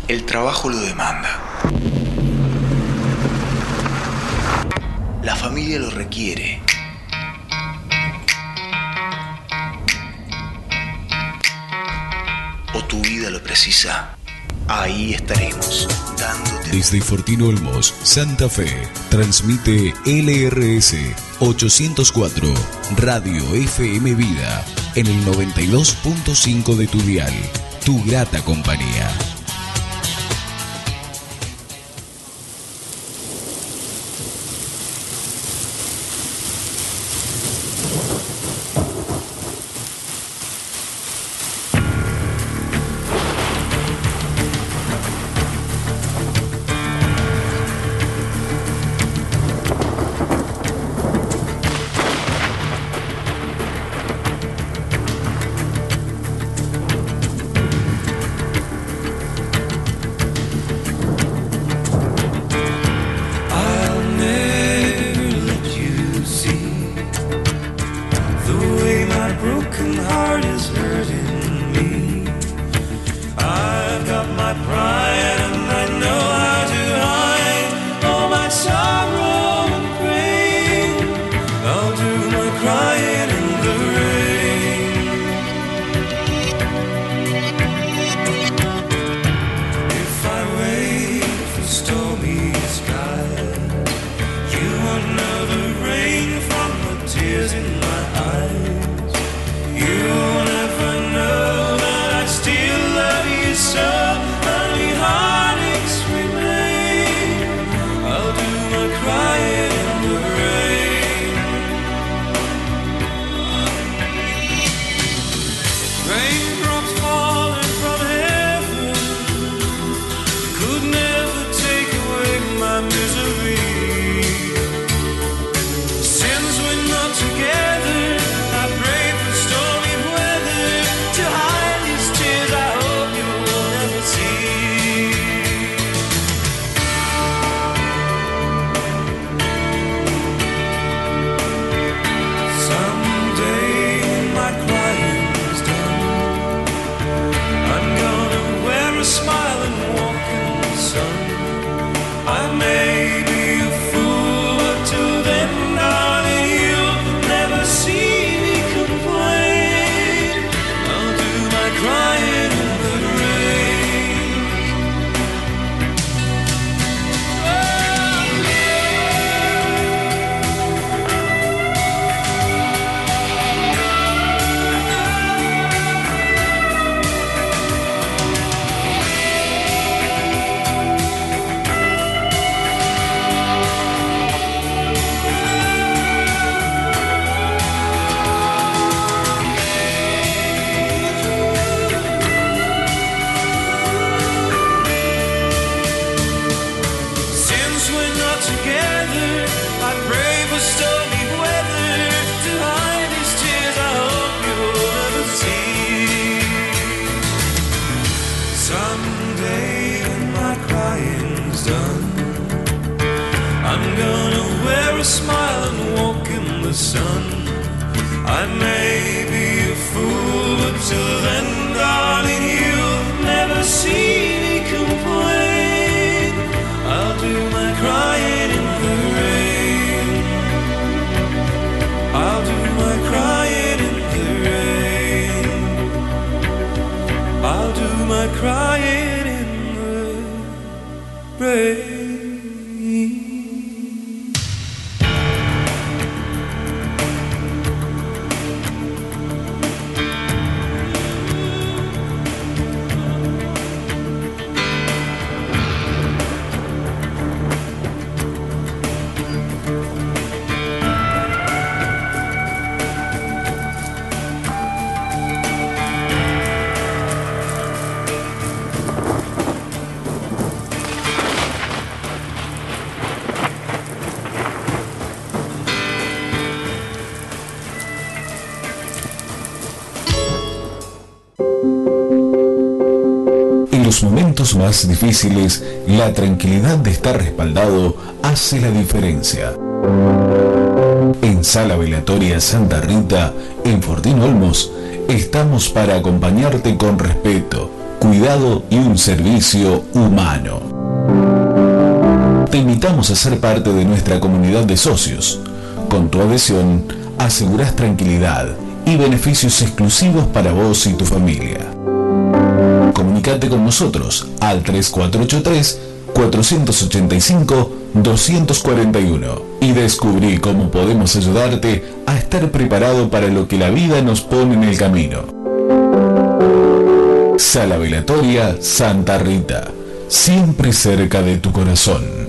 El trabajo lo demanda. La familia lo requiere. O tu vida lo precisa. Ahí estaremos, dándote. Desde Fortín Olmos, Santa Fe, transmite LRS 804, Radio FM Vida, en el 92.5 de tu dial. Tu grata compañía. los momentos más difíciles, la tranquilidad de estar respaldado hace la diferencia. En Sala Velatoria Santa Rita, en Fortín Olmos, estamos para acompañarte con respeto, cuidado y un servicio humano. Te invitamos a ser parte de nuestra comunidad de socios. Con tu adhesión, asegurás tranquilidad y beneficios exclusivos para vos y tu familia. Comunicate con nosotros al 3483-485-241 y descubrí cómo podemos ayudarte a estar preparado para lo que la vida nos pone en el camino. Sala Velatoria Santa Rita, siempre cerca de tu corazón.